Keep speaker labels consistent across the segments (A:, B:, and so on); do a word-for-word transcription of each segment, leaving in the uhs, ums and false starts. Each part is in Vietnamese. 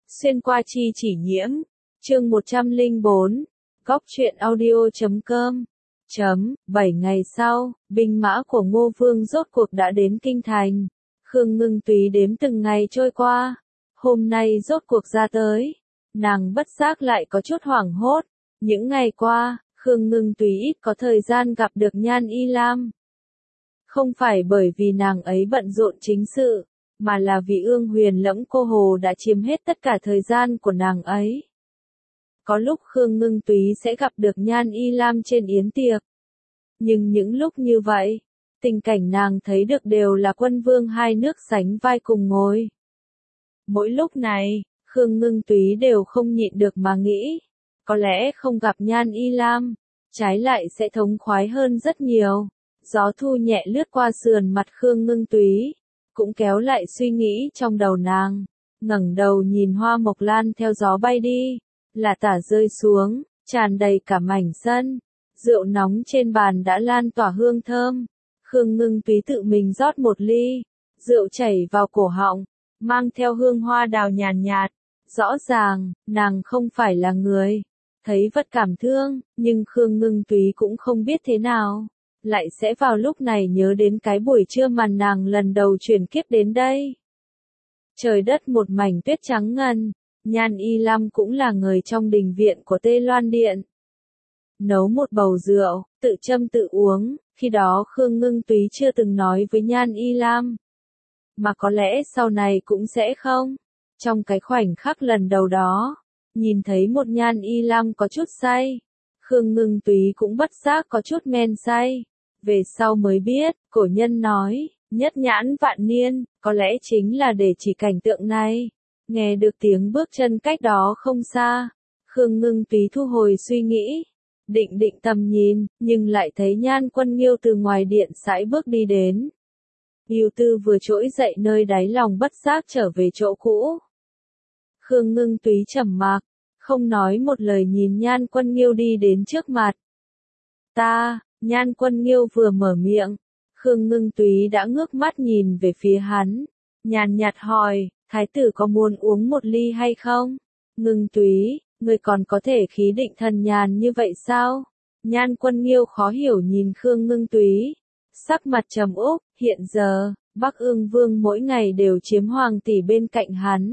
A: Xuyên qua chi chỉ nhiễm. Chương một trăm lẻ bốn. Góc truyện audio chấm com. Chấm, bảy ngày sau, binh mã của Ngô Vương rốt cuộc đã đến kinh thành. Khương Ngưng Túy đếm từng ngày trôi qua. Hôm nay rốt cuộc ra tới. Nàng bất giác lại có chút hoảng hốt. Những ngày qua, Khương Ngưng Túy ít có thời gian gặp được Nhan Y Lam. Không phải bởi vì nàng ấy bận rộn chính sự, mà là vì Ương Huyền Lẫm Cô Hồ đã chiếm hết tất cả thời gian của nàng ấy. Có lúc Khương Ngưng Túy sẽ gặp được Nhan Y Lam trên yến tiệc. Nhưng những lúc như vậy, tình cảnh nàng thấy được đều là quân vương hai nước sánh vai cùng ngồi. Mỗi lúc này, Khương Ngưng Túy đều không nhịn được mà nghĩ, có lẽ không gặp Nhan Y Lam, trái lại sẽ thống khoái hơn rất nhiều. Gió thu nhẹ lướt qua sườn mặt Khương Ngưng Túy, cũng kéo lại suy nghĩ trong đầu nàng. Ngẩng đầu nhìn hoa mộc lan theo gió bay đi, là tả rơi xuống, tràn đầy cả mảnh sân. Rượu nóng trên bàn đã lan tỏa hương thơm. Khương Ngưng Túy tự mình rót một ly, rượu chảy vào cổ họng, mang theo hương hoa đào nhàn nhạt. Rõ ràng, nàng không phải là người thấy vật cảm thương, nhưng Khương Ngưng Túy cũng không biết thế nào lại sẽ vào lúc này nhớ đến cái buổi trưa mà nàng lần đầu chuyển kiếp đến đây. Trời đất một mảnh tuyết trắng ngần, Nhan Y Lam cũng là người trong đình viện của Tê Loan Điện. Nấu một bầu rượu, tự châm tự uống, khi đó Khương Ngưng Túy chưa từng nói với Nhan Y Lam. Mà có lẽ sau này cũng sẽ không. Trong cái khoảnh khắc lần đầu đó, nhìn thấy một Nhan Y Lam có chút say, Khương Ngưng Túy cũng bất giác có chút men say. Về sau mới biết, cổ nhân nói, nhất nhãn vạn niên, có lẽ chính là để chỉ cảnh tượng này. Nghe được tiếng bước chân cách đó không xa, Khương Ngưng Túy thu hồi suy nghĩ, định định tầm nhìn, nhưng lại thấy Nhan Quân Nghiêu từ ngoài điện sải bước đi đến. Nghiêu Tư vừa trỗi dậy nơi đáy lòng bất giác trở về chỗ cũ. Khương Ngưng Túy trầm mặc, không nói một lời nhìn Nhan Quân Nghiêu đi đến trước mặt. Ta, Nhan Quân Nghiêu vừa mở miệng, Khương Ngưng Túy đã ngước mắt nhìn về phía hắn, nhàn nhạt hỏi, thái tử có muốn uống một ly hay không? Ngưng Túy, người còn có thể khí định thần nhàn như vậy sao? Nhan Quân Nghiêu khó hiểu nhìn Khương Ngưng Túy, sắc mặt trầm úp, hiện giờ, Bắc Ương Vương mỗi ngày đều chiếm hoàng tỷ bên cạnh hắn.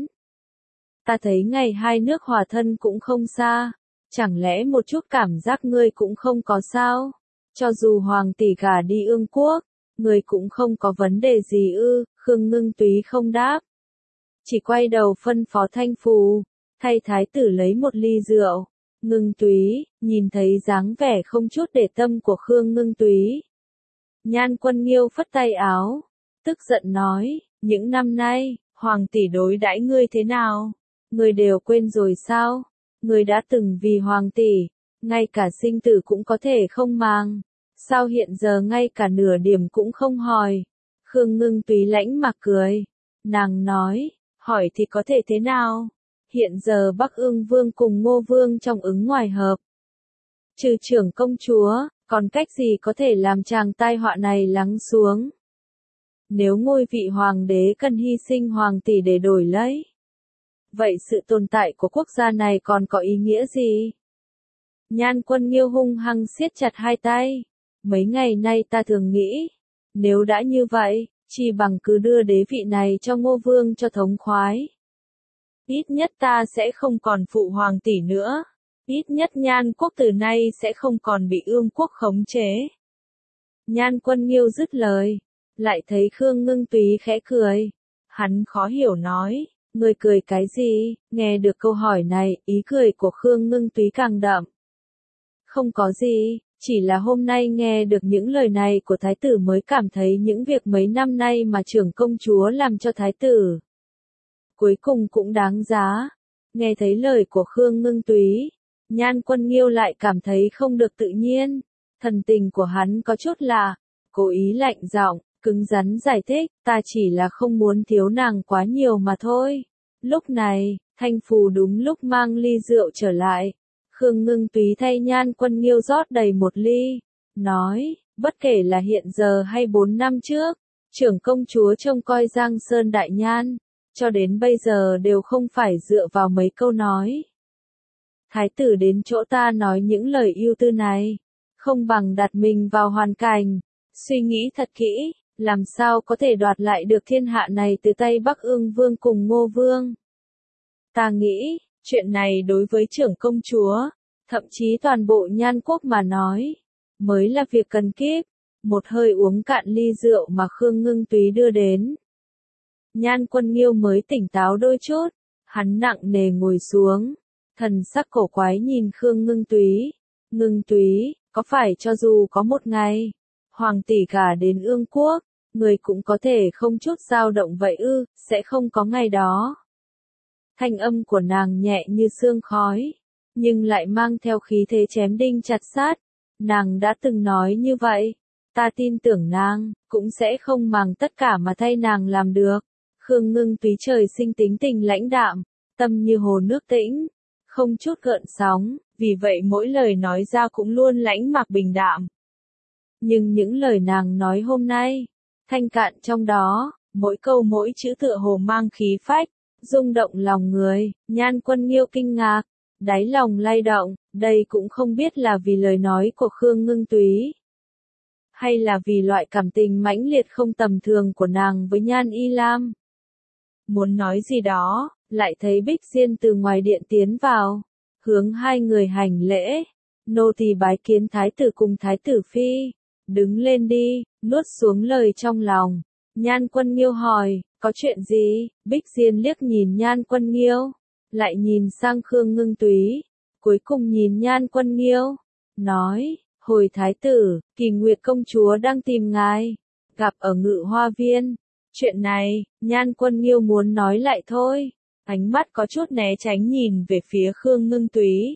A: Ta thấy ngày hai nước hòa thân cũng không xa, chẳng lẽ một chút cảm giác ngươi cũng không có sao? Cho dù hoàng tỷ gả đi Ương quốc, người cũng không có vấn đề gì ư? Khương Ngưng Túy không đáp, chỉ quay đầu phân phó Thanh Phù, thay thái tử lấy một ly rượu. Ngưng Túy, nhìn thấy dáng vẻ không chút để tâm của Khương Ngưng Túy. Nhan Quân Nghiêu phất tay áo, tức giận nói, những năm nay, hoàng tỷ đối đãi ngươi thế nào? Ngươi đều quên rồi sao? Ngươi đã từng vì hoàng tỷ, ngay cả sinh tử cũng có thể không màng. Sao hiện giờ ngay cả nửa điểm cũng không hỏi? Khương Ngưng Túy lãnh mặc cười. Nàng nói, hỏi thì có thể thế nào? Hiện giờ Bắc Ương Vương cùng Ngô Vương trong ứng ngoài hợp. Trừ trưởng công chúa, còn cách gì có thể làm chàng tai họa này lắng xuống? Nếu ngôi vị hoàng đế cần hy sinh hoàng tỷ để đổi lấy, vậy sự tồn tại của quốc gia này còn có ý nghĩa gì? Nhan Quân Nghiêu hung hăng siết chặt hai tay. Mấy ngày nay ta thường nghĩ, nếu đã như vậy, chỉ bằng cứ đưa đế vị này cho Ngô Vương cho thống khoái. Ít nhất ta sẽ không còn phụ hoàng tỷ nữa. Ít nhất Nhan quốc từ nay sẽ không còn bị Ương quốc khống chế. Nhan Quân Nghiêu dứt lời, lại thấy Khương Ngưng Túy khẽ cười. Hắn khó hiểu nói, ngươi cười cái gì? Nghe được câu hỏi này, ý cười của Khương Ngưng Túy càng đậm. Không có gì, chỉ là hôm nay nghe được những lời này của thái tử mới cảm thấy những việc mấy năm nay mà trưởng công chúa làm cho thái tử, cuối cùng cũng đáng giá. Nghe thấy lời của Khương Ngưng Túy, Nhan Quân Nghiêu lại cảm thấy không được tự nhiên. Thần tình của hắn có chút lạ, cố ý lạnh giọng, cứng rắn giải thích, ta chỉ là không muốn thiếu nàng quá nhiều mà thôi. Lúc này, Thanh Phù đúng lúc mang ly rượu trở lại. Khương Ngưng Túy thay Nhan Quân Nghiêu rót đầy một ly, nói, bất kể là hiện giờ hay bốn năm trước, trưởng công chúa trông coi Giang Sơn Đại Nhan, cho đến bây giờ đều không phải dựa vào mấy câu nói. Thái tử đến chỗ ta nói những lời ưu tư này, không bằng đặt mình vào hoàn cảnh, suy nghĩ thật kỹ, làm sao có thể đoạt lại được thiên hạ này từ tay Bắc Ương Vương cùng Ngô Vương. Ta nghĩ, chuyện này đối với trưởng công chúa, thậm chí toàn bộ Nhan quốc mà nói, mới là việc cần kíp. Một hơi uống cạn ly rượu mà Khương Ngưng Túy đưa đến. Nhan Quân Nghiêu mới tỉnh táo đôi chút, hắn nặng nề ngồi xuống, thần sắc cổ quái nhìn Khương Ngưng Túy. Ngưng Túy, có phải cho dù có một ngày, hoàng tỷ gả đến Ương quốc, người cũng có thể không chút dao động vậy ư, sẽ không có ngày đó. Thanh âm của nàng nhẹ như sương khói, nhưng lại mang theo khí thế chém đinh chặt sát. Nàng đã từng nói như vậy, ta tin tưởng nàng, cũng sẽ không màng tất cả mà thay nàng làm được. Khương Ngưng Túy trời sinh tính tình lãnh đạm, tâm như hồ nước tĩnh, không chút gợn sóng, vì vậy mỗi lời nói ra cũng luôn lãnh mạc bình đạm. Nhưng những lời nàng nói hôm nay, thanh cạn trong đó, mỗi câu mỗi chữ tựa hồ mang khí phách, rung động lòng người. Nhan Quân Nghiêu kinh ngạc, đáy lòng lay động, đây cũng không biết là vì lời nói của Khương Ngưng Túy, hay là vì loại cảm tình mãnh liệt không tầm thường của nàng với Nhan Y Lam. Muốn nói gì đó, lại thấy Bích Diên từ ngoài điện tiến vào, hướng hai người hành lễ, nô tỳ bái kiến thái tử cùng thái tử phi, đứng lên đi, nuốt xuống lời trong lòng. Nhan Quân Nghiêu hỏi, có chuyện gì? Bích Diên liếc nhìn Nhan Quân Nghiêu, lại nhìn sang Khương Ngưng Túy, cuối cùng nhìn Nhan Quân Nghiêu, nói, hồi thái tử, Kỳ Nguyệt công chúa đang tìm ngài, gặp ở Ngự Hoa Viên. Chuyện này, Nhan Quân Nghiêu muốn nói lại thôi, ánh mắt có chút né tránh nhìn về phía Khương Ngưng Túy.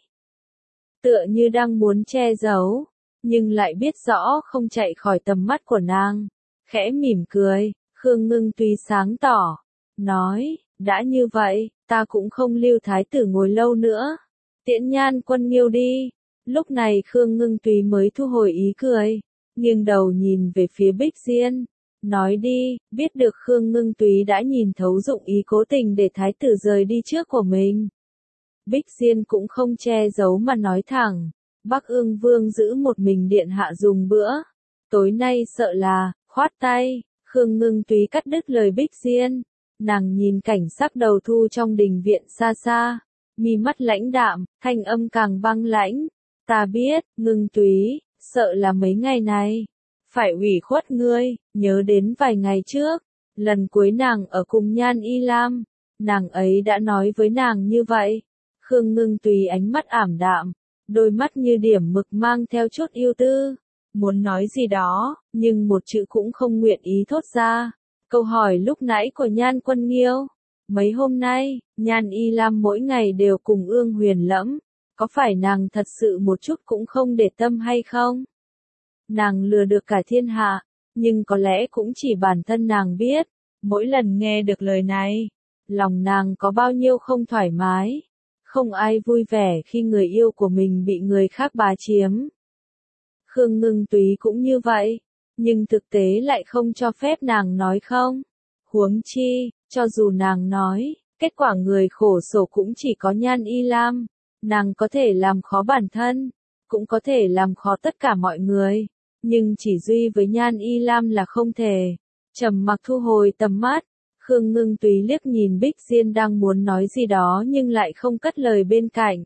A: Tựa như đang muốn che giấu, nhưng lại biết rõ không chạy khỏi tầm mắt của nàng, khẽ mỉm cười. Khương Ngưng Túy sáng tỏ, nói, đã như vậy, ta cũng không lưu thái tử ngồi lâu nữa, tiễn Nhan Quân Nghiêu đi. Lúc này Khương Ngưng Túy mới thu hồi ý cười, nghiêng đầu nhìn về phía Bích Diên, nói đi. Biết được Khương Ngưng Túy đã nhìn thấu dụng ý cố tình để thái tử rời đi trước của mình, Bích Diên cũng không che giấu mà nói thẳng, Bắc Ương Vương giữ một mình điện hạ dùng bữa, tối nay sợ là, khoát tay. Khương Ngưng Túy cắt đứt lời Bích Diên, nàng nhìn cảnh sắc đầu thu trong đình viện xa xa, mi mắt lãnh đạm, thanh âm càng băng lãnh. Ta biết, Ngưng Túy, sợ là mấy ngày này, phải ủy khuất ngươi, nhớ đến vài ngày trước, lần cuối nàng ở cùng Nhan Y Lam, nàng ấy đã nói với nàng như vậy. Khương Ngưng Túy ánh mắt ảm đạm, đôi mắt như điểm mực mang theo chút yêu tư, muốn nói gì đó, nhưng một chữ cũng không nguyện ý thốt ra. Câu hỏi lúc nãy của Nhan Quân Nghiêu, mấy hôm nay, Nhan Y Lam mỗi ngày đều cùng Ương Huyền lẫm, có phải nàng thật sự một chút cũng không để tâm hay không? Nàng lừa được cả thiên hạ, nhưng có lẽ cũng chỉ bản thân nàng biết, mỗi lần nghe được lời này, lòng nàng có bao nhiêu không thoải mái. Không ai vui vẻ khi người yêu của mình bị người khác bá chiếm. Khương Ngưng Túy cũng như vậy, nhưng thực tế lại không cho phép nàng nói không. Huống chi, cho dù nàng nói, kết quả người khổ sở cũng chỉ có Nhan Y Lam, nàng có thể làm khó bản thân, cũng có thể làm khó tất cả mọi người, nhưng chỉ duy với Nhan Y Lam là không thể. Trầm mặc thu hồi tầm mắt, Khương Ngưng Túy liếc nhìn Bích Diên đang muốn nói gì đó nhưng lại không cất lời bên cạnh.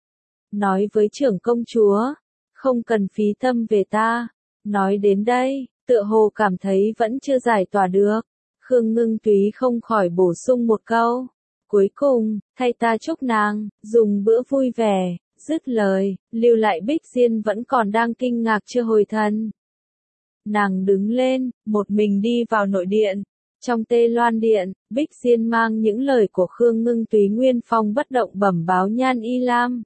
A: Nói với trưởng công chúa, không cần phí tâm về ta. Nói đến đây, tựa hồ cảm thấy vẫn chưa giải tỏa được. Khương Ngưng Túy không khỏi bổ sung một câu. Cuối cùng, thay ta chúc nàng, dùng bữa vui vẻ. Dứt lời, lưu lại Bích Diên vẫn còn đang kinh ngạc chưa hồi thần. Nàng đứng lên, một mình đi vào nội điện. Trong Tê Loan Điện, Bích Diên mang những lời của Khương Ngưng Túy nguyên phong bất động bẩm báo Nhan Y Lam.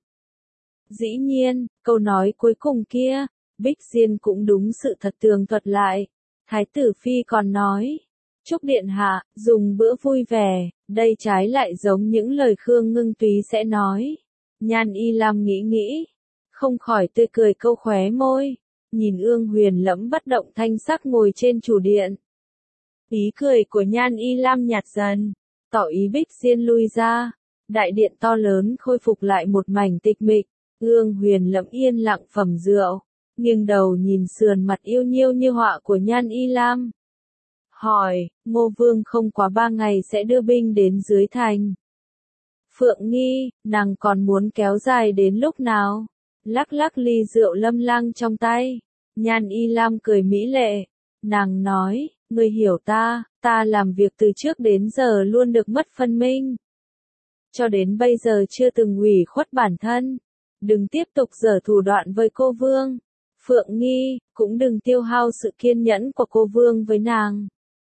A: Dĩ nhiên, câu nói cuối cùng kia, Bích Diên cũng đúng sự thật tường thuật lại. Thái tử Phi còn nói, chúc điện hạ, dùng bữa vui vẻ, đây trái lại giống những lời Khương Ngưng Túy sẽ nói. Nhan Y Lam nghĩ nghĩ, không khỏi tươi cười câu khóe môi, nhìn Ương Huyền lẫm bất động thanh sắc ngồi trên chủ điện. Ý cười của Nhan Y Lam nhạt dần, tỏ ý Bích Diên lui ra. Đại điện to lớn khôi phục lại một mảnh tịch mịch, Ương Huyền Lẫm yên lặng phẩm rượu, nghiêng đầu nhìn sườn mặt yêu nhiêu như họa của Nhan Y Lam. Hỏi, Ngô Vương không quá ba ngày sẽ đưa binh đến dưới thành. Phượng Nghi, nàng còn muốn kéo dài đến lúc nào? Lắc lắc ly rượu lâm lang trong tay. Nhan Y Lam cười mỹ lệ. Nàng nói, ngươi hiểu ta, ta làm việc từ trước đến giờ luôn được mất phân minh. Cho đến bây giờ chưa từng ủy khuất bản thân. Đừng tiếp tục giở thủ đoạn với cô Vương. Phượng Nghi, cũng đừng tiêu hao sự kiên nhẫn của cô Vương với nàng.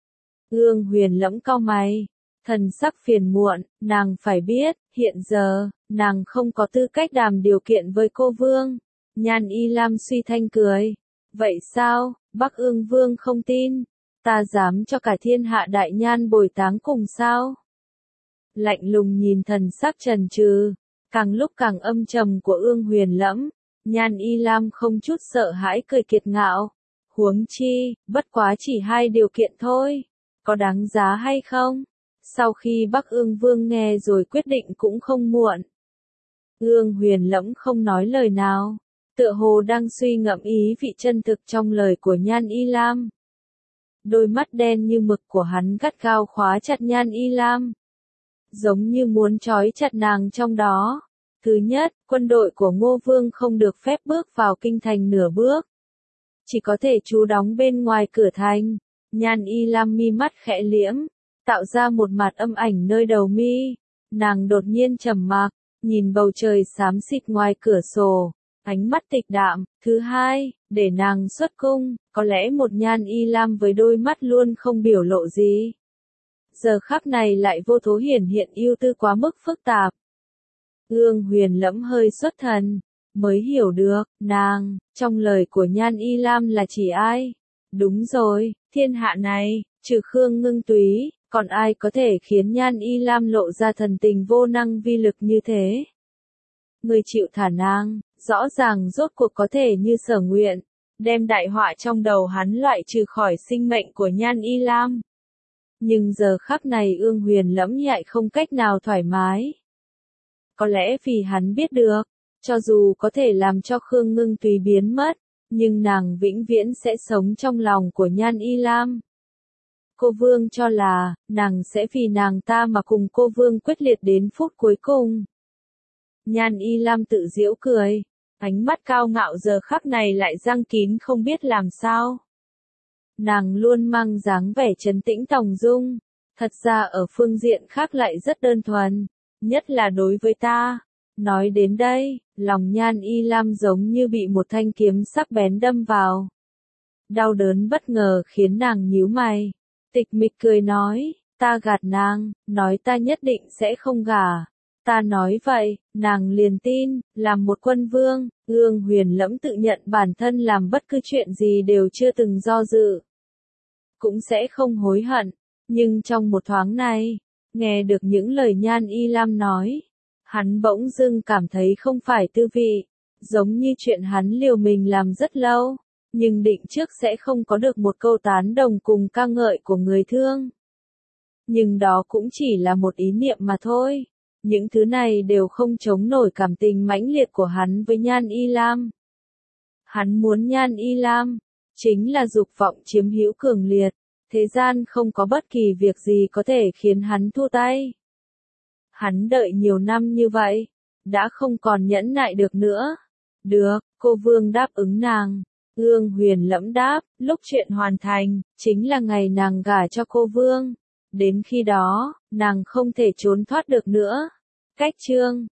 A: Ương Huyền Lẫm cau mày, thần sắc phiền muộn, nàng phải biết, hiện giờ, nàng không có tư cách đàm điều kiện với cô Vương. Nhan Y Lam suy thanh cười. Vậy sao, Bắc Ương Vương không tin, ta dám cho cả thiên hạ đại nhan bồi táng cùng sao? Lạnh lùng nhìn thần sắc trần trừ, càng lúc càng âm trầm của Ương Huyền Lẫm, Nhan Y Lam không chút sợ hãi cười kiệt ngạo. Huống chi, bất quá chỉ hai điều kiện thôi, có đáng giá hay không? Sau khi Bắc Ương Vương nghe rồi quyết định cũng không muộn. Ương Huyền Lẫm không nói lời nào, tựa hồ đang suy ngẫm ý vị chân thực trong lời của Nhan Y Lam. Đôi mắt đen như mực của hắn gắt gao khóa chặt Nhan Y Lam, giống như muốn trói chặt nàng trong đó. Thứ nhất, quân đội của Ngô Vương không được phép bước vào kinh thành nửa bước, chỉ có thể trú đóng bên ngoài cửa thành. Nhan Y Lam mi mắt khẽ liễm, tạo ra một mặt âm ảnh nơi đầu mi. Nàng đột nhiên trầm mặc, nhìn bầu trời xám xịt ngoài cửa sổ, ánh mắt tịch đạm. Thứ hai, để nàng xuất cung, có lẽ một Nhan Y Lam với đôi mắt luôn không biểu lộ gì, giờ khắc này lại vô thố hiển hiện ưu tư quá mức phức tạp. Ương Huyền Lẫm hơi xuất thần, mới hiểu được, nàng, trong lời của Nhan Y Lam là chỉ ai? Đúng rồi, thiên hạ này, trừ Khương Ngưng Túy, còn ai có thể khiến Nhan Y Lam lộ ra thần tình vô năng vi lực như thế? Người chịu thả nàng, rõ ràng rốt cuộc có thể như sở nguyện, đem đại họa trong đầu hắn loại trừ khỏi sinh mệnh của Nhan Y Lam. Nhưng giờ khắc này Ương Huyền Lẫm lại không cách nào thoải mái. Có lẽ vì hắn biết được, cho dù có thể làm cho Khương Ngưng Túy biến mất, nhưng nàng vĩnh viễn sẽ sống trong lòng của Nhan Y Lam. Cô Vương cho là, nàng sẽ vì nàng ta mà cùng cô Vương quyết liệt đến phút cuối cùng. Nhan Y Lam tự giễu cười, ánh mắt cao ngạo giờ khắc này lại giăng kín không biết làm sao. Nàng luôn mang dáng vẻ trấn tĩnh tòng dung, thật ra ở phương diện khác lại rất đơn thuần, nhất là đối với ta. Nói đến đây, lòng Nhan Y Lam giống như bị một thanh kiếm sắc bén đâm vào. Đau đớn bất ngờ khiến nàng nhíu mày. Tịch mịch cười nói, ta gạt nàng, nói ta nhất định sẽ không gả. Ta nói vậy, nàng liền tin, làm một quân vương. Ương Huyền Lẫm tự nhận bản thân làm bất cứ chuyện gì đều chưa từng do dự, cũng sẽ không hối hận. Nhưng trong một thoáng này, nghe được những lời Nhan Y Lam nói, hắn bỗng dưng cảm thấy không phải tư vị, giống như chuyện hắn liều mình làm rất lâu, nhưng định trước sẽ không có được một câu tán đồng cùng ca ngợi của người thương. Nhưng đó cũng chỉ là một ý niệm mà thôi. Những thứ này đều không chống nổi cảm tình mãnh liệt của hắn với Nhan Y Lam. Hắn muốn Nhan Y Lam, chính là dục vọng chiếm hữu cường liệt, thế gian không có bất kỳ việc gì có thể khiến hắn thua tay. Hắn đợi nhiều năm như vậy, đã không còn nhẫn nại được nữa. Được, cô Vương đáp ứng nàng. Ương Huyền Lẫm đáp, lúc chuyện hoàn thành, chính là ngày nàng gả cho cô Vương. Đến khi đó, nàng không thể trốn thoát được nữa. Cách chương